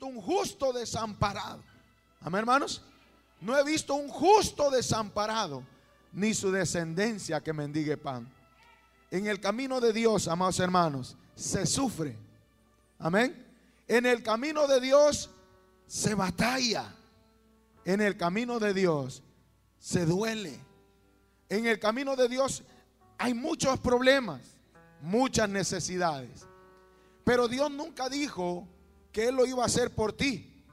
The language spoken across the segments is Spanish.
visto un justo desamparado. Amén, hermanos. No he visto un justo desamparado, ni su descendencia que mendigue pan. En el camino de Dios, amados hermanos, se sufre. Amén. En el camino de Dios se batalla. En el camino de Dios se duele. En el camino de Dios hay muchos problemas, muchas necesidades. Pero Dios nunca dijo que Él lo iba a hacer por ti,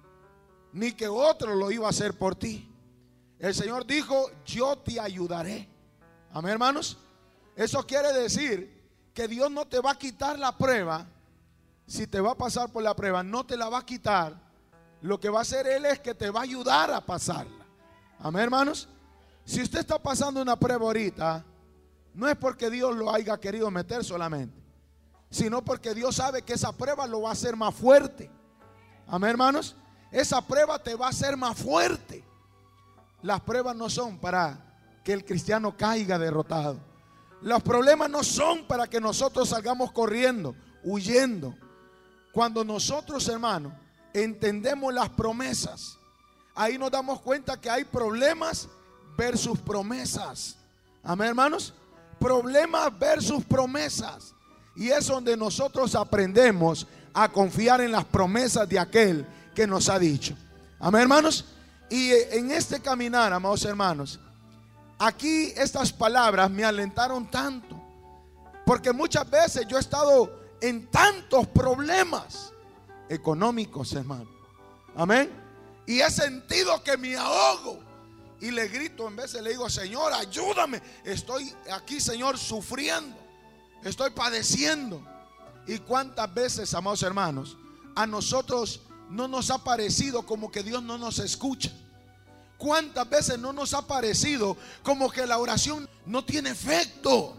ni que otro lo iba a hacer por ti. El Señor dijo: yo te ayudaré. Amén, hermanos. Eso quiere decir que Dios no te va a quitar la prueba. Si te va a pasar por la prueba, no te la va a quitar. Lo que va a hacer Él es que te va a ayudar a pasarla. Amén, hermanos. Si usted está pasando una prueba ahorita, no es porque Dios lo haya querido meter solamente, sino porque Dios sabe que esa prueba lo va a hacer más fuerte. Amén, hermanos. Esa prueba te va a hacer más fuerte. Las pruebas no son para que el cristiano caiga derrotado. Los problemas no son para que nosotros salgamos corriendo, huyendo. Cuando nosotros, hermanos, entendemos las promesas, ahí nos damos cuenta que hay problemas versus promesas. Amén, hermanos. Problemas versus promesas. Y es donde nosotros aprendemos a confiar en las promesas de aquel que nos ha dicho. Amén, hermanos. Y en este caminar, amados hermanos, aquí estas palabras me alentaron tanto, porque muchas veces yo he estado en tantos problemas económicos, hermano. Amén. Y he sentido que me ahogo. Y le grito, en vez de le digo: Señor, ayúdame. Estoy aquí, Señor, sufriendo. Estoy padeciendo. Y cuántas veces, amados hermanos, a nosotros no nos ha parecido como que Dios no nos escucha. Cuántas veces no nos ha parecido como que la oración no tiene efecto,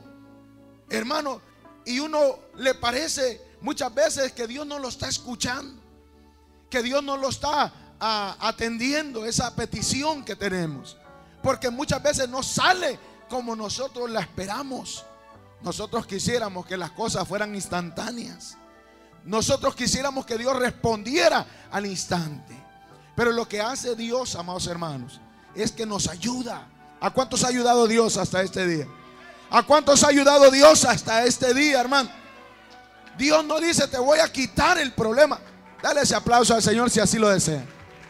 hermano. Y uno le parece muchas veces que Dios no lo está escuchando, que Dios no lo está atendiendo esa petición que tenemos, porque muchas veces no sale como nosotros la esperamos. Nosotros quisiéramos que las cosas fueran instantáneas. Nosotros quisiéramos que Dios respondiera al instante. Pero lo que hace Dios, amados hermanos, es que nos ayuda. ¿A cuántos ha ayudado Dios hasta este día? ¿A cuántos ha ayudado Dios hasta este día, hermano? Dios no dice: te voy a quitar el problema. Dale ese aplauso al Señor si así lo desea.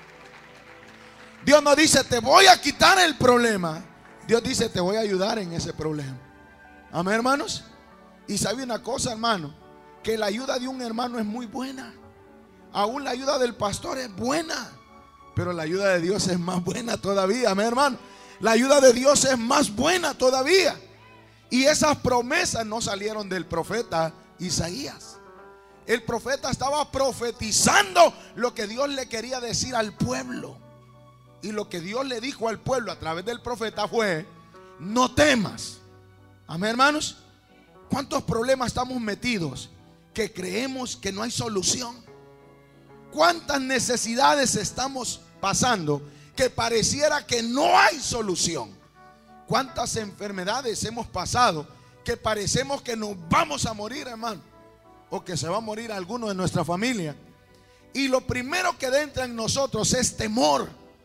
Dios no dice: te voy a quitar el problema. Dios dice: te voy a ayudar en ese problema. Amén, hermanos. Y sabe una cosa, hermano, que la ayuda de un hermano es muy buena. Aún la ayuda del pastor es buena, pero la ayuda de Dios es más buena todavía. Amén, hermano. La ayuda de Dios es más buena todavía. Y esas promesas no salieron del profeta Isaías. El profeta estaba profetizando lo que Dios le quería decir al pueblo. Y lo que Dios le dijo al pueblo a través del profeta fue: no temas. Amén, hermanos. ¿Cuántos problemas estamos metidos que creemos que no hay solución? ¿Cuántas necesidades estamos pasando que pareciera que no hay solución? ¿Cuántas enfermedades hemos pasado que parecemos que nos vamos a morir, hermano? O que se va a morir alguno de nuestra familia. Y lo primero que entra en nosotros es temor.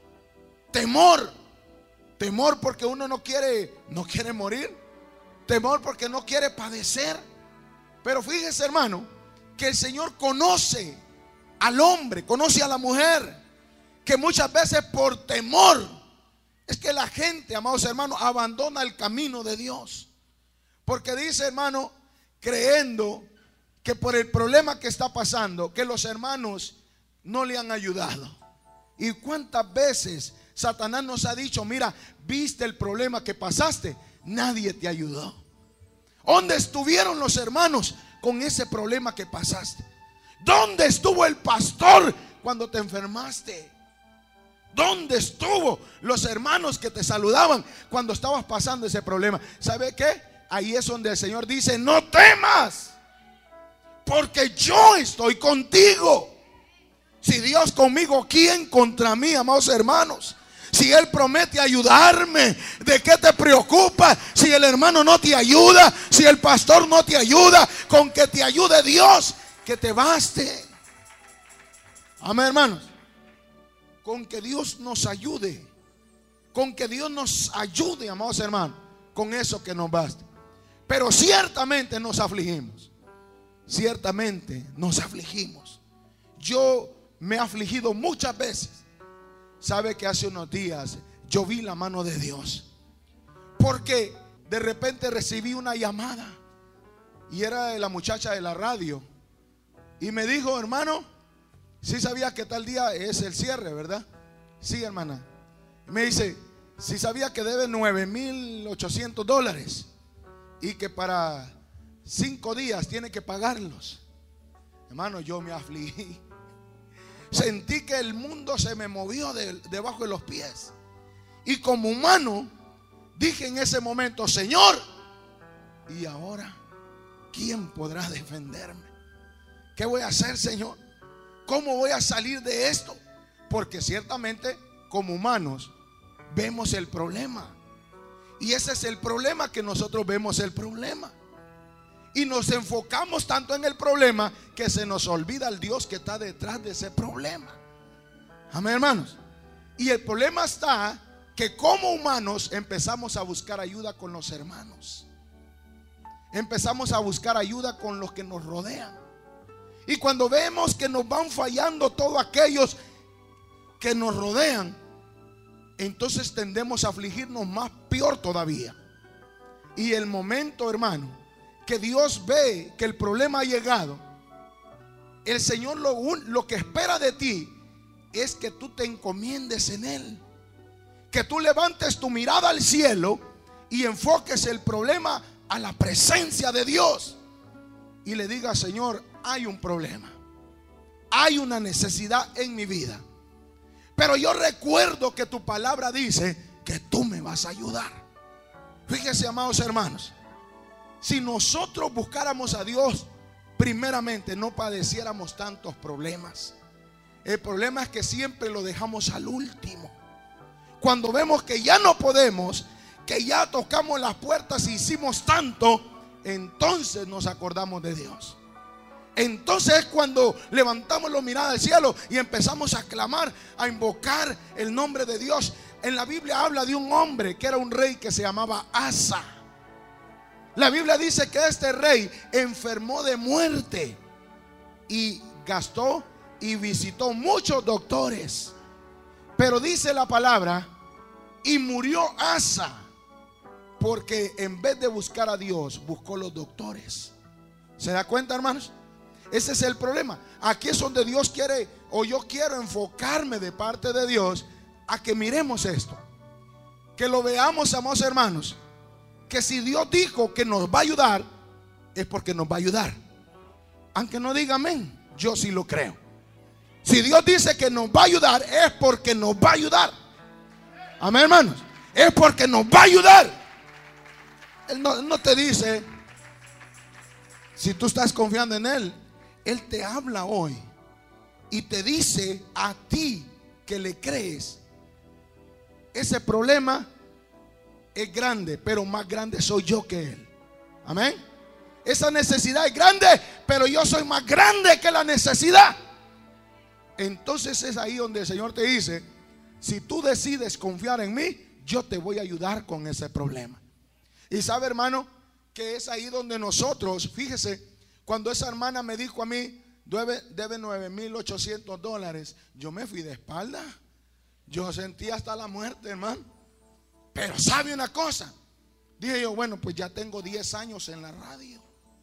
Temor. Temor porque uno no quiere morir. Temor porque no quiere padecer. Pero fíjese, hermano, que el Señor conoce al hombre, conoce a la mujer, que muchas veces por temor es que la gente, amados hermanos, abandona el camino de Dios. Porque dice, hermano, creyendo que por el problema que está pasando, que los hermanos no le han ayudado. Y cuántas veces Satanás nos ha dicho: mira, viste el problema que pasaste, nadie te ayudó. ¿Dónde estuvieron los hermanos con ese problema que pasaste? ¿Dónde estuvo el pastor cuando te enfermaste? ¿Dónde estuvo los hermanos que te saludaban cuando estabas pasando ese problema? ¿Sabe qué? Ahí es donde el Señor dice: no temas, porque yo estoy contigo. Si Dios conmigo, ¿quién contra mí, amados hermanos? Si Él promete ayudarme, ¿de qué te preocupas? Si el hermano no te ayuda, si el pastor no te ayuda, con que te ayude Dios, que te baste. Amén, hermanos. Con que Dios nos ayude. Con que Dios nos ayude, amados hermanos. Con eso que nos basta. Pero ciertamente nos afligimos. Ciertamente nos afligimos. Yo me he afligido muchas veces. Sabe que hace unos días yo vi la mano de Dios. Porque de repente recibí una llamada. Y era de la muchacha de la radio. Y me dijo, hermano, sí sabía que tal día es el cierre, ¿verdad? Sí, hermana. Me dice, sí sabía que debe $9,800 y que para 5 días tiene que pagarlos. Hermano, yo me afligí. Sentí que el mundo se me movió debajo de los pies. Y como humano dije en ese momento, Señor, ¿y ahora quién podrá defenderme? ¿Qué voy a hacer, Señor? ¿Cómo voy a salir de esto? Porque ciertamente como humanos vemos el problema. Y ese es el problema, que nosotros vemos el problema. Y nos enfocamos tanto en el problema que se nos olvida el Dios que está detrás de ese problema. Amén, hermanos. Y el problema está que como humanos empezamos a buscar ayuda con los hermanos. Empezamos a buscar ayuda con los que nos rodean. Y cuando vemos que nos van fallando todos aquellos que nos rodean, entonces tendemos a afligirnos más, peor todavía. Y el momento, hermano, que Dios ve que el problema ha llegado, el Señor lo que espera de ti es que tú te encomiendes en Él, que tú levantes tu mirada al cielo y enfoques el problema a la presencia de Dios y le digas, Señor, hay un problema, hay una necesidad en mi vida, pero yo recuerdo que tu palabra dice que tú me vas a ayudar. Fíjese, amados hermanos, si nosotros buscáramos a Dios primeramente, no padeciéramos tantos problemas. El problema es que siempre lo dejamos al último. Cuando vemos que ya no podemos, que ya tocamos las puertas y hicimos tanto, entonces nos acordamos de Dios. Entonces es cuando levantamos la mirada al cielo y empezamos a clamar, a invocar el nombre de Dios. En la Biblia habla de un hombre que era un rey que se llamaba Asa. La Biblia dice que este rey enfermó de muerte y gastó y visitó muchos doctores. Pero dice la palabra, y murió Asa, porque en vez de buscar a Dios, buscó los doctores. ¿Se da cuenta, hermanos? Ese es el problema. Aquí es donde Dios quiere, o yo quiero enfocarme de parte de Dios a que miremos esto, que lo veamos, amados hermanos, que si Dios dijo que nos va a ayudar, es porque nos va a ayudar. Aunque no diga amén, yo sí lo creo. Si Dios dice que nos va a ayudar, es porque nos va a ayudar. Amén, hermanos. Es porque nos va a ayudar. Él no te dice, si tú estás confiando en Él, Él te habla hoy y te dice a ti que le crees, ese problema es grande, pero más grande soy yo que Él. Amén. Esa necesidad es grande, pero yo soy más grande que la necesidad. Entonces es ahí donde el Señor te dice, si tú decides confiar en mí, yo te voy a ayudar con ese problema. Y sabe, hermano, que es ahí donde nosotros, fíjese, cuando esa hermana me dijo a mí, debe $9,800, yo me fui de espalda. Yo sentí hasta la muerte, hermano. Pero sabe una cosa, dije yo, bueno, pues ya tengo 10 años en la radio.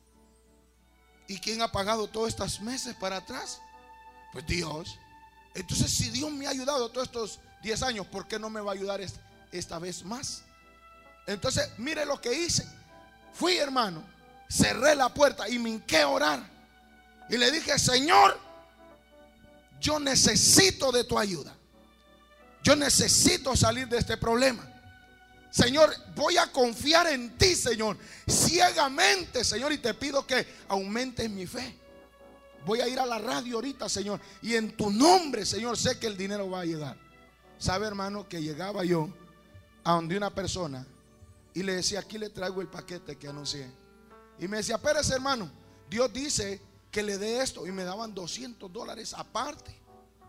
¿Y quién ha pagado todos estos meses para atrás? Pues Dios. Entonces, si Dios me ha ayudado todos estos 10 años, ¿por qué no me va a ayudar esta vez más? Entonces, mire lo que hice. Fui, hermano, cerré la puerta y me hinqué a orar. Y le dije, Señor, yo necesito de tu ayuda. Yo necesito salir de este problema. Señor, voy a confiar en ti, Señor, ciegamente, Señor, y te pido que aumentes mi fe. Voy a ir a la radio ahorita, Señor, y en tu nombre, Señor, sé que el dinero va a llegar. ¿Sabe, hermano, que llegaba yo a donde una persona y le decía, aquí le traigo el paquete que anuncié? Y me decía, espérese, hermano, Dios dice que le dé esto. Y me daban $200 aparte.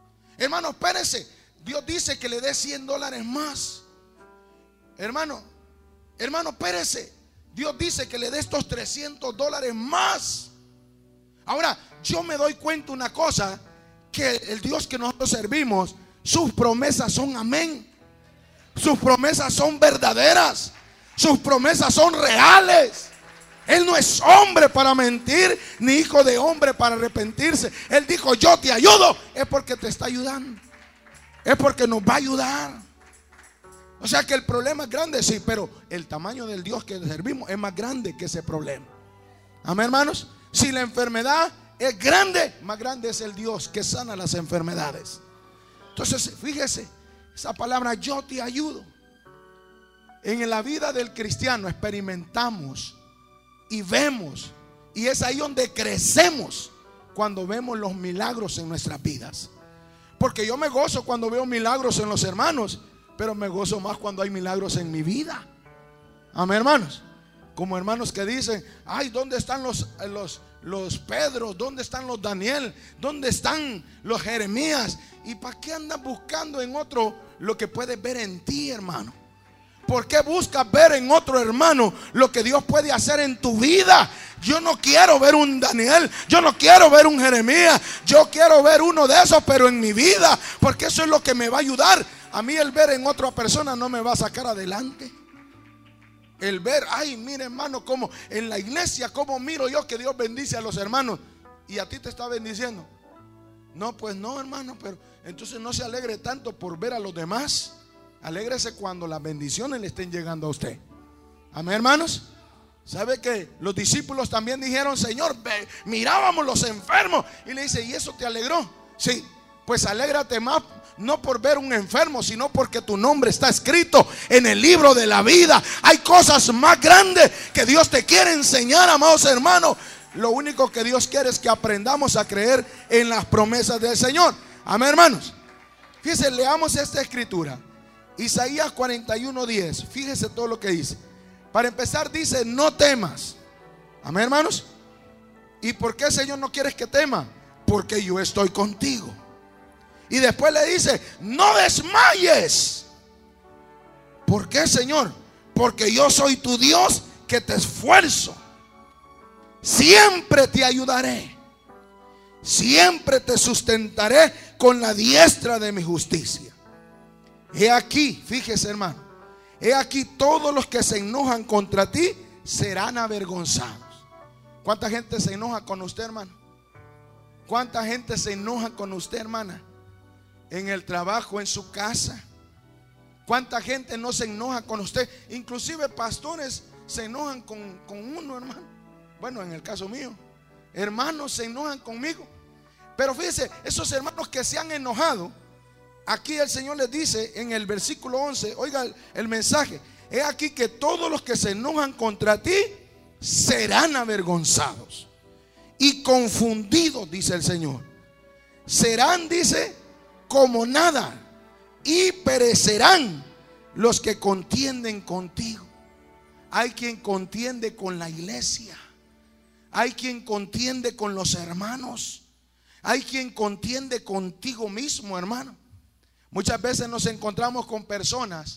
Hermano, espérese. Dios dice que le dé $100 más. Hermano, espérese. Dios dice que le dé estos $300 más. Ahora, yo me doy cuenta una cosa, que el Dios que nosotros servimos, sus promesas son amén. Sus promesas son verdaderas. Sus promesas son reales. Él no es hombre para mentir, ni hijo de hombre para arrepentirse. Él dijo, yo te ayudo. Es porque te está ayudando. Es porque nos va a ayudar. O sea que el problema es grande, sí, pero el tamaño del Dios que servimos es más grande que ese problema. Amén, hermanos. Si la enfermedad es grande, más grande es el Dios que sana las enfermedades. Entonces, fíjese, esa palabra yo te ayudo. En la vida del cristiano experimentamos y vemos, y es ahí donde crecemos, cuando vemos los milagros en nuestras vidas. Porque yo me gozo cuando veo milagros en los hermanos, pero me gozo más cuando hay milagros en mi vida. Amén, hermanos. Como hermanos que dicen, ay, ¿dónde están los Pedro? ¿Dónde están los Daniel? ¿Dónde están los Jeremías? ¿Y para qué andas buscando en otro lo que puedes ver en ti, hermano? ¿Por qué buscas ver en otro hermano lo que Dios puede hacer en tu vida? Yo no quiero ver un Daniel, yo no quiero ver un Jeremías, yo quiero ver uno de esos, pero en mi vida, porque eso es lo que me va a ayudar. A mí el ver en otra persona no me va a sacar adelante. El ver, ay, mire, hermano, como en la iglesia, como miro yo que Dios bendice a los hermanos y a ti te está bendiciendo. No, pues no, hermano, pero entonces no se alegre tanto por ver a los demás. Alégrese cuando las bendiciones le estén llegando a usted. Amén, hermanos. ¿Sabe que los discípulos también dijeron, Señor, mirábamos los enfermos? Y le dice, ¿y eso te alegró? Sí, pues alégrate más, no por ver un enfermo, sino porque tu nombre está escrito en el libro de la vida. Hay cosas más grandes que Dios te quiere enseñar, amados hermanos. Lo único que Dios quiere es que aprendamos a creer en las promesas del Señor. Amén, hermanos. Fíjense, leamos esta escritura, Isaías 41:10. Fíjese todo lo que dice. Para empezar dice, no temas. Amén, hermanos. ¿Y por qué, Señor, no quieres que tema? Porque yo estoy contigo. Y después le dice, no desmayes. ¿Por qué, Señor? Porque yo soy tu Dios que te esfuerzo. Siempre te ayudaré. Siempre te sustentaré con la diestra de mi justicia. He aquí, fíjese, hermano, he aquí todos los que se enojan contra ti serán avergonzados. ¿Cuánta gente se enoja con usted, hermano? ¿Cuánta gente se enoja con usted, hermana? En el trabajo, en su casa. ¿Cuánta gente no se enoja con usted? Inclusive pastores se enojan con uno, hermano. Bueno, en el caso mío, hermanos se enojan conmigo. Pero fíjese, esos hermanos que se han enojado, aquí el Señor les dice en el versículo 11, oiga el mensaje: he aquí que todos los que se enojan contra ti serán avergonzados y confundidos, dice el Señor. Serán, dice, como nada, y perecerán los que contienden contigo. Hay quien contiende con la iglesia, hay quien contiende con los hermanos, hay quien contiende contigo mismo, hermano. Muchas veces nos encontramos con personas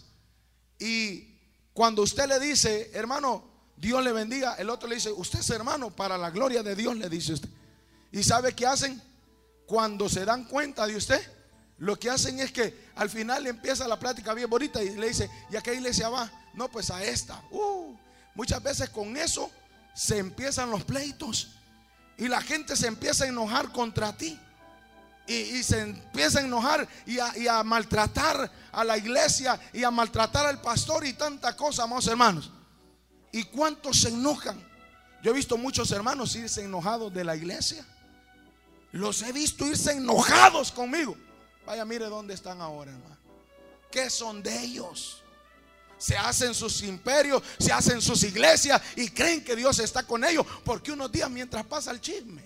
y cuando usted le dice, hermano, Dios le bendiga, el otro le dice, usted es hermano, para la gloria de Dios, le dice usted. ¿Y sabe qué hacen? Cuando se dan cuenta de usted, lo que hacen es que al final le empieza la plática bien bonita y le dice, ¿y a qué iglesia va? No, pues a esta. Muchas veces con eso se empiezan los pleitos y la gente se empieza a enojar contra ti. Y se empieza a enojar y a maltratar a la iglesia y a maltratar al pastor y tanta cosa, amados hermanos. ¿Y cuántos se enojan? Yo he visto muchos hermanos irse enojados de la iglesia. Los he visto irse enojados conmigo. Vaya, mire dónde están ahora, hermano. ¿Qué son de ellos? Se hacen sus imperios, se hacen sus iglesias y creen que Dios está con ellos, porque unos días mientras pasa el chisme,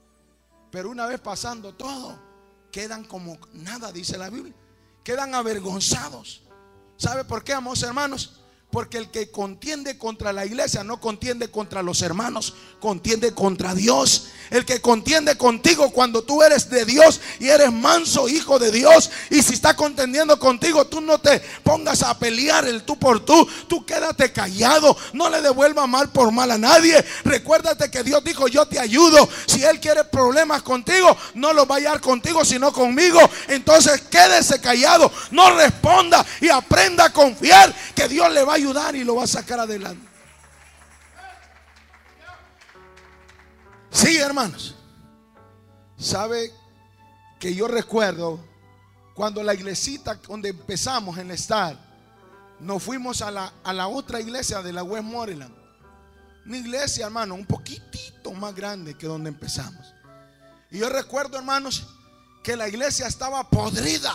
pero una vez pasando todo, quedan como nada, dice la Biblia. Quedan avergonzados. ¿Sabe por qué, amados hermanos? Porque el que contiende contra la iglesia no contiende contra los hermanos, contiende contra Dios. El que contiende contigo cuando tú eres de Dios y eres manso, hijo de Dios, y si está contendiendo contigo, tú no te pongas a pelear el tú por tú. Tú quédate callado, no le devuelvas mal por mal a nadie. Recuérdate que Dios dijo: yo te ayudo. Si Él quiere problemas contigo, no los va a hallar contigo sino conmigo. Entonces quédese callado, no responda y aprenda a confiar que Dios le va a ayudar y lo va a sacar adelante. Sí, hermanos. Sabe que yo recuerdo cuando la iglesita donde empezamos en estar, nos fuimos a la otra iglesia de la Westmoreland. Una iglesia, hermano, un poquitito más grande que donde empezamos. Y yo recuerdo, hermanos, que la iglesia estaba podrida,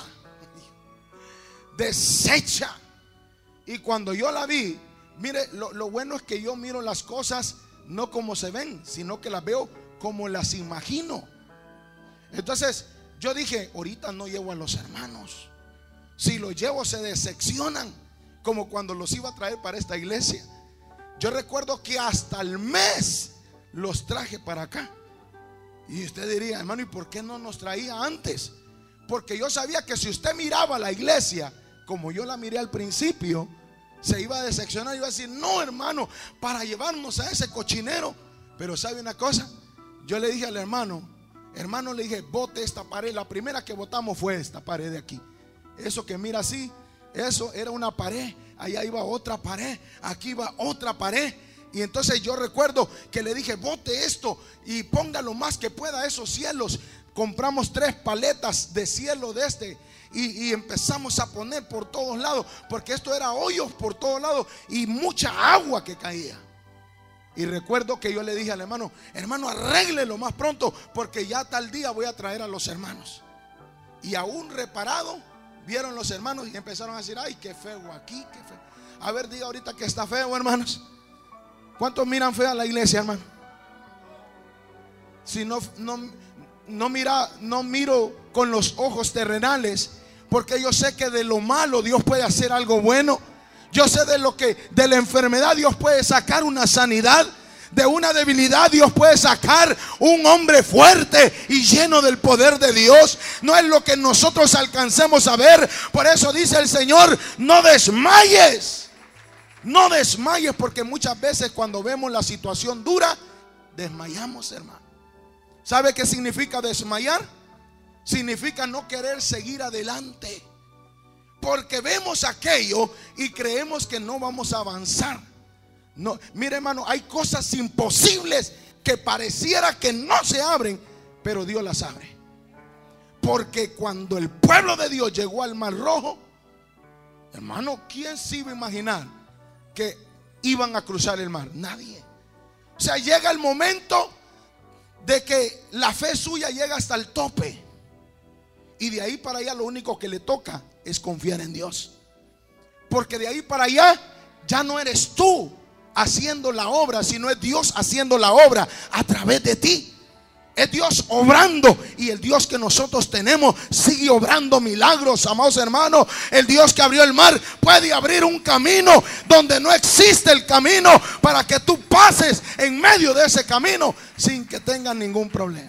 deshecha. Y cuando yo la vi, mire, lo bueno es que yo miro las cosas no como se ven, sino que las veo como las imagino. Entonces yo dije: ahorita no llevo a los hermanos. Si los llevo se decepcionan, como cuando los iba a traer para esta iglesia. Yo recuerdo que hasta el mes los traje para acá. Y usted diría: hermano, ¿y por qué no nos traía antes? Porque yo sabía que si usted miraba la iglesia como yo la miré al principio, se iba a decepcionar. Iba a decir: no, hermano, para llevarnos a ese cochinero. Pero ¿sabe una cosa? Yo le dije al hermano, le dije: bote esta pared. La primera que botamos fue esta pared de aquí. Eso que mira así, eso era una pared. Allá iba otra pared, aquí iba otra pared. Y entonces yo recuerdo que le dije: bote esto y ponga lo más que pueda esos cielos. Compramos 3 paletas de cielo de este y empezamos a poner por todos lados, porque esto era hoyos por todos lados y mucha agua que caía. Y recuerdo que yo le dije al hermano: arréglelo más pronto, porque ya tal día voy a traer a los hermanos. Y aún reparado, vieron los hermanos y empezaron a decir: ay, qué feo aquí, qué feo. A ver, diga ahorita que está feo, hermanos. ¿Cuántos miran fea la iglesia, hermano? Si no miro con los ojos terrenales, porque yo sé que de lo malo Dios puede hacer algo bueno. Yo sé de la enfermedad Dios puede sacar una sanidad. De una debilidad Dios puede sacar un hombre fuerte y lleno del poder de Dios. No es lo que nosotros alcancemos a ver. Por eso dice el Señor: no desmayes. No desmayes, porque muchas veces cuando vemos la situación dura, desmayamos, hermano. ¿Sabe qué significa desmayar? Significa no querer seguir adelante, porque vemos aquello y creemos que no vamos a avanzar. No, mire, hermano, hay cosas imposibles que pareciera que no se abren, pero Dios las abre. Porque cuando el pueblo de Dios llegó al Mar Rojo, hermano, ¿quién se iba a imaginar que iban a cruzar el mar? Nadie. O sea, llega el momento de que la fe suya llega hasta el tope, y de ahí para allá lo único que le toca es confiar en Dios. Porque de ahí para allá ya no eres tú haciendo la obra, sino es Dios haciendo la obra a través de ti. Es Dios obrando, y el Dios que nosotros tenemos sigue obrando milagros, amados hermanos. El Dios que abrió el mar puede abrir un camino donde no existe el camino, para que tú pases en medio de ese camino sin que tengas ningún problema.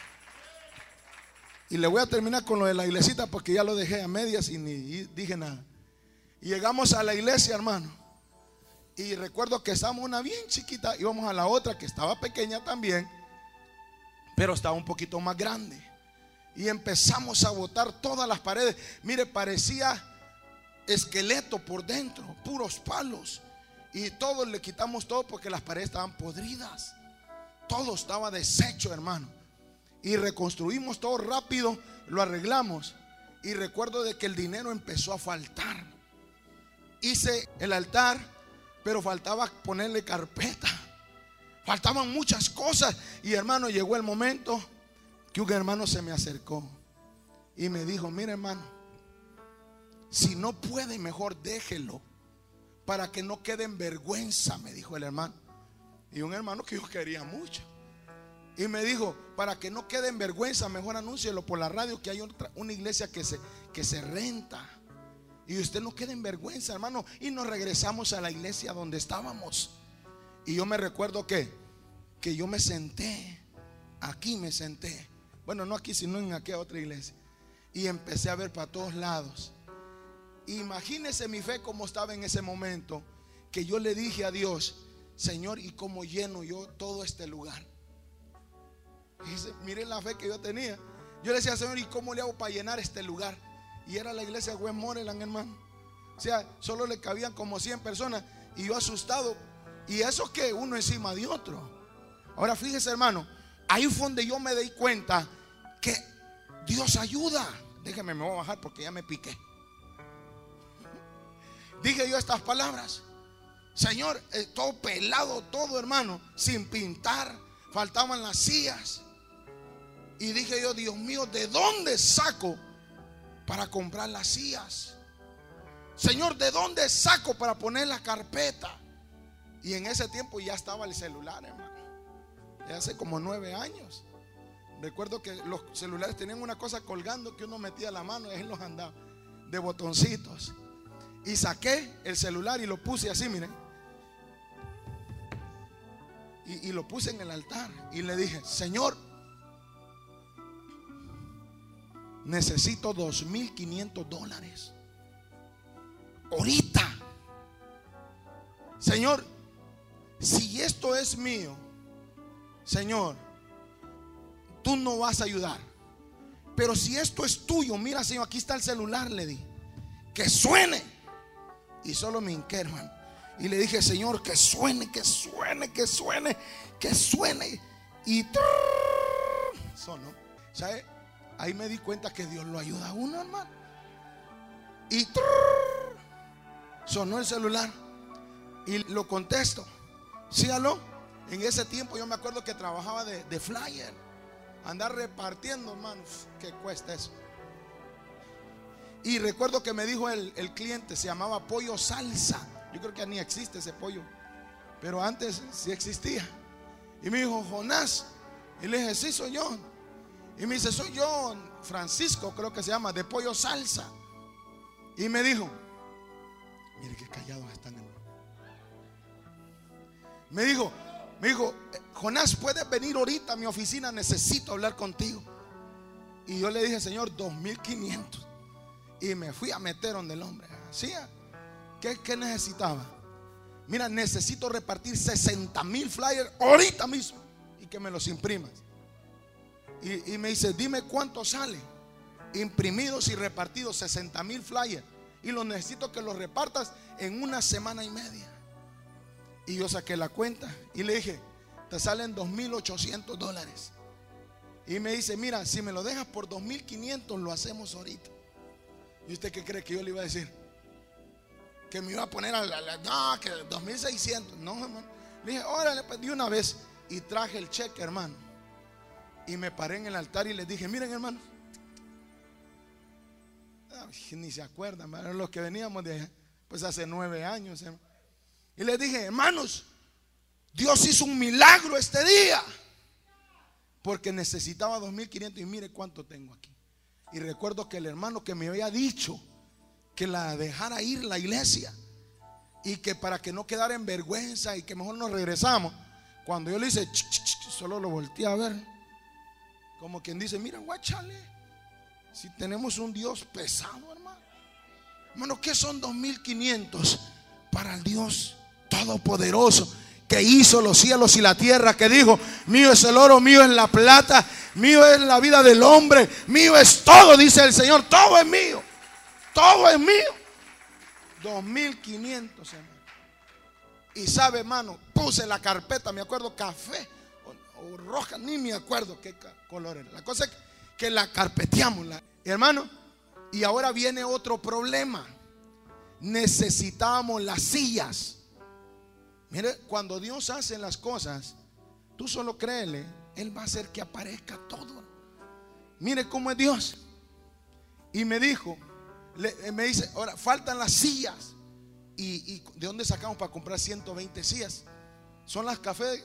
Y le voy a terminar con lo de la iglesita, porque ya lo dejé a medias y ni dije nada. Y llegamos a la iglesia, hermano, y recuerdo que estábamos una bien chiquita, íbamos a la otra que estaba pequeña también, pero estaba un poquito más grande. Y empezamos a botar todas las paredes. Mire, parecía esqueleto por dentro, puros palos. Y todos le quitamos todo, porque las paredes estaban podridas. Todo estaba deshecho, hermano. Y reconstruimos todo rápido, lo arreglamos. Y recuerdo de que el dinero empezó a faltar. Hice el altar, pero faltaba ponerle carpeta. Faltaban muchas cosas. Y hermano, llegó el momento que un hermano se me acercó y me dijo: mire, hermano, si no puede, mejor déjelo, para que no quede en vergüenza, me dijo el hermano. Y un hermano que yo quería mucho. Y me dijo: para que no quede en vergüenza, mejor anúncielo por la radio, que hay una iglesia que se renta. Y usted no quede en vergüenza, hermano. Y nos regresamos a la iglesia donde estábamos. Y yo me recuerdo que yo me senté. Aquí me senté. Bueno, no aquí, sino en aquella otra iglesia. Y empecé a ver para todos lados. Imagínese mi fe como estaba en ese momento, que yo le dije a Dios: Señor, ¿y cómo lleno yo todo este lugar? Dice, miren la fe que yo tenía. Yo le decía: Señor, ¿y cómo le hago para llenar este lugar? Y era la iglesia de Westmoreland, hermano. O sea, solo le cabían como 100 personas. Y yo asustado. Y eso que uno encima de otro. Ahora fíjese, hermano, ahí fue donde yo me di cuenta que Dios ayuda. Déjeme, me voy a bajar porque ya me piqué. Dije yo estas palabras: Señor, todo pelado, todo, hermano, sin pintar, faltaban las sillas. Y dije yo: Dios mío, ¿de dónde saco para comprar las sillas? Señor, ¿de dónde saco para poner la carpeta? Y en ese tiempo ya estaba el celular, hermano. Ya hace como 9 años. Recuerdo que los celulares tenían una cosa colgando que uno metía la mano y ahí los andaba, de botoncitos. Y saqué el celular y lo puse así, miren. Y lo puse en el altar. Y le dije: Señor, necesito $2,500 ahorita. Señor, si esto es mío, Señor, tú no vas a ayudar. Pero si esto es tuyo, mira, Señor, aquí está el celular, le di. Que suene. Y solo me hinqué, hermano. Y le dije: Señor, que suene, que suene, que suene, que suene. Y sonó. ¿Sabe? Ahí me di cuenta que Dios lo ayuda a uno, hermano. Y sonó el celular. Y lo contesto: sí, aló. En ese tiempo yo me acuerdo que trabajaba de flyer. Andar repartiendo, hermanos, ¿qué cuesta eso? Y recuerdo que me dijo el cliente, se llamaba Pollo Salsa. Yo creo que ya ni existe ese pollo, pero antes sí existía. Y me dijo: Jonás. Y le dije: sí, soy yo. Y me dice: soy yo, Francisco, creo que se llama, de Pollo Salsa. Y me dijo: mire qué callados están, hermano. Me dijo: Jonás, ¿puedes venir ahorita a mi oficina? Necesito hablar contigo. Y yo le dije: Señor, 2,500. Y me fui a meter donde el hombre. ¿Sí? ¿Qué necesitaba? Mira, necesito repartir 60,000 flyers ahorita mismo y que me los imprimas. Y me dice: dime cuánto sale. Imprimidos y repartidos 60,000 flyers. Y los necesito que los repartas en 1 semana y media. Y yo saqué la cuenta y le dije: te salen $2,800. Y me dice: mira, si me lo dejas por 2,500, lo hacemos ahorita. ¿Y usted qué cree que yo le iba a decir? Que me iba a poner no, que 2,600. No, hermano. Le dije: órale, pues, de una vez. Y traje el cheque, hermano. Y me paré en el altar y les dije: miren, hermano. Ni se acuerdan, hermano, los que veníamos de allá, pues hace 9 años, hermano. Y les dije: hermanos, Dios hizo un milagro este día, porque necesitaba 2,500 y mire cuánto tengo aquí. Y recuerdo que el hermano que me había dicho que la dejara ir la iglesia y que para que no quedara en vergüenza y que mejor nos regresamos, cuando yo le hice solo lo volteé a ver, como quien dice: mira, guáchale, si tenemos un Dios pesado, hermano. Hermano, ¿qué son 2,500 para el Dios todopoderoso, que hizo los cielos y la tierra, que dijo: mío es el oro, mío es la plata, mío es la vida del hombre, mío es todo, dice el Señor, todo es mío, todo es mío? 2,500, hermano. Y sabe, hermano, puse la carpeta, me acuerdo, café o roja, ni me acuerdo qué color era. La cosa es que la carpeteamos, hermano. Y ahora viene otro problema. Necesitábamos las sillas. Mire, cuando Dios hace las cosas, tú solo créele, Él va a hacer que aparezca todo. Mire cómo es Dios. Y me dijo, me dice: ahora faltan las sillas. ¿Y de dónde sacamos para comprar 120 sillas? Son las cafés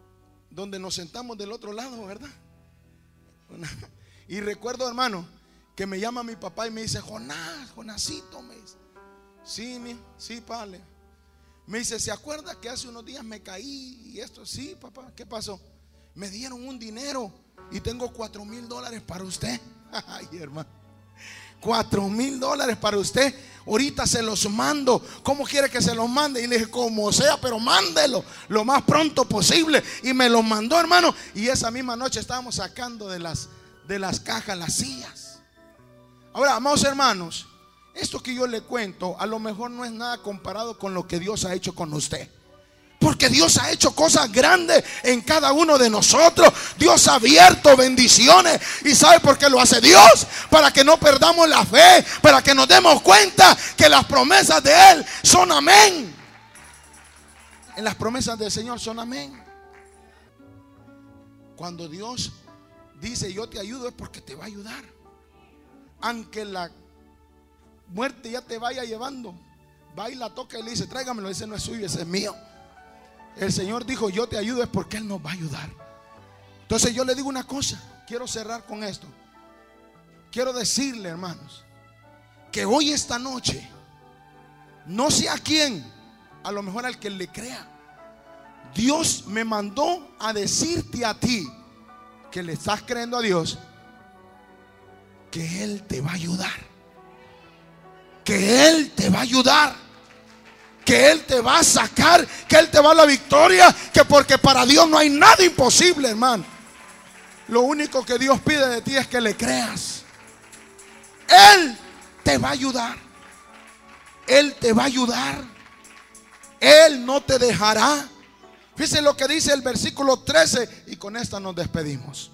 donde nos sentamos del otro lado, ¿verdad? Y recuerdo, hermano, que me llama mi papá y me dice: Jonasito, me dice. Sí, padre. Me dice: ¿se acuerda que hace unos días me caí y esto? Sí, papá. ¿Qué pasó? Me dieron un dinero y tengo $4,000 para usted. Ay, hermano, $4,000 para usted. Ahorita se los mando. ¿Cómo quiere que se los mande? Y le dije: como sea, pero mándelo lo más pronto posible. Y me los mandó, hermano. Y esa misma noche estábamos sacando de las cajas las sillas. Ahora, amados hermanos, esto que yo le cuento a lo mejor no es nada comparado con lo que Dios ha hecho con usted. Porque Dios ha hecho cosas grandes en cada uno de nosotros. Dios ha abierto bendiciones. ¿Y sabe por qué lo hace Dios? Para que no perdamos la fe, para que nos demos cuenta que las promesas de Él son amén. En las promesas del Señor son amén. Cuando Dios dice: yo te ayudo, es porque te va a ayudar. Aunque la muerte ya te vaya llevando, va y la toca y le dice: tráigamelo, ese no es suyo, ese es mío. El Señor dijo: yo te ayudo, es porque Él nos va a ayudar. Entonces yo le digo una cosa, quiero cerrar con esto. Quiero decirle, hermanos, que hoy, esta noche, no sé a quién, a lo mejor al que le crea, Dios me mandó a decirte a ti, que le estás creyendo a Dios, que Él te va a ayudar. Que Él te va a ayudar. Que Él te va a sacar, que Él te va a la victoria. Que porque para Dios no hay nada imposible, hermano. Lo único que Dios pide de ti es que le creas. Él te va a ayudar. Él te va a ayudar. Él no te dejará. Fíjense lo que dice el versículo 13. Y con esta nos despedimos.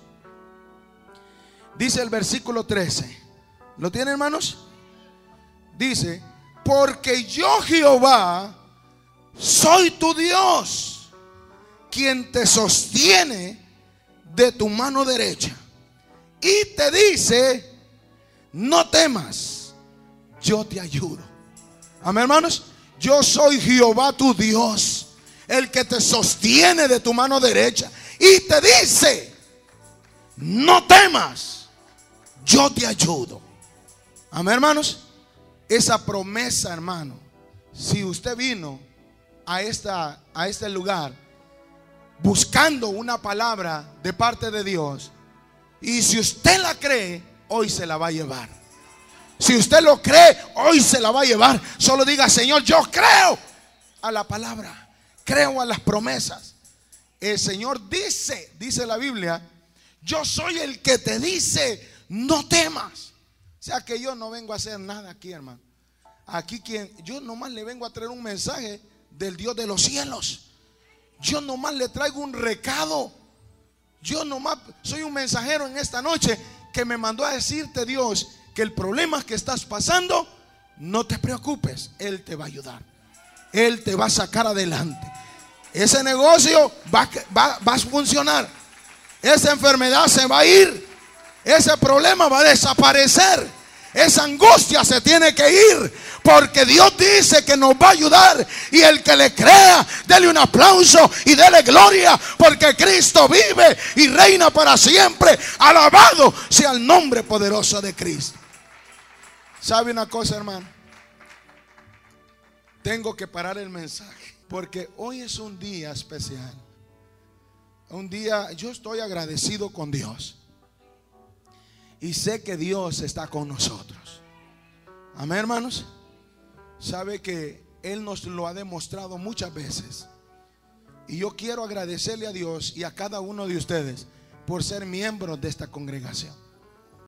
Dice el versículo 13. ¿Lo tienen, hermanos? Dice: porque yo, Jehová, soy tu Dios, quien te sostiene de tu mano derecha. Y te dice: no temas, yo te ayudo. Amén, hermanos. Yo soy Jehová tu Dios, el que te sostiene de tu mano derecha. Y te dice: no temas, yo te ayudo. Amén, hermanos. Esa promesa, hermano, si usted vino a este lugar buscando una palabra de parte de Dios, y si usted la cree, hoy se la va a llevar. Si usted lo cree, hoy se la va a llevar. Solo diga: Señor, yo creo a la palabra, creo a las promesas. El Señor dice la Biblia: yo soy el que te dice: no temas. O sea que yo no vengo a hacer nada aquí, hermano. Aquí yo nomás le vengo a traer un mensaje del Dios de los cielos. Yo nomás le traigo un recado. Yo nomás soy un mensajero en esta noche que me mandó a decirte Dios que el problema que estás pasando, no te preocupes, Él te va a ayudar. Él te va a sacar adelante. Ese negocio va a funcionar. Esa enfermedad se va a ir. Ese problema va a desaparecer. Esa angustia se tiene que ir, porque Dios dice que nos va a ayudar. Y el que le crea, dele un aplauso y dele gloria, porque Cristo vive y reina para siempre. Alabado sea el nombre poderoso de Cristo. ¿Sabe una cosa, hermano? Tengo que parar el mensaje, porque hoy es un día especial. Un día, yo estoy agradecido con Dios. Y sé que Dios está con nosotros. Amén, hermanos. Sabe que Él nos lo ha demostrado muchas veces. Y yo quiero agradecerle a Dios y a cada uno de ustedes por ser miembros de esta congregación.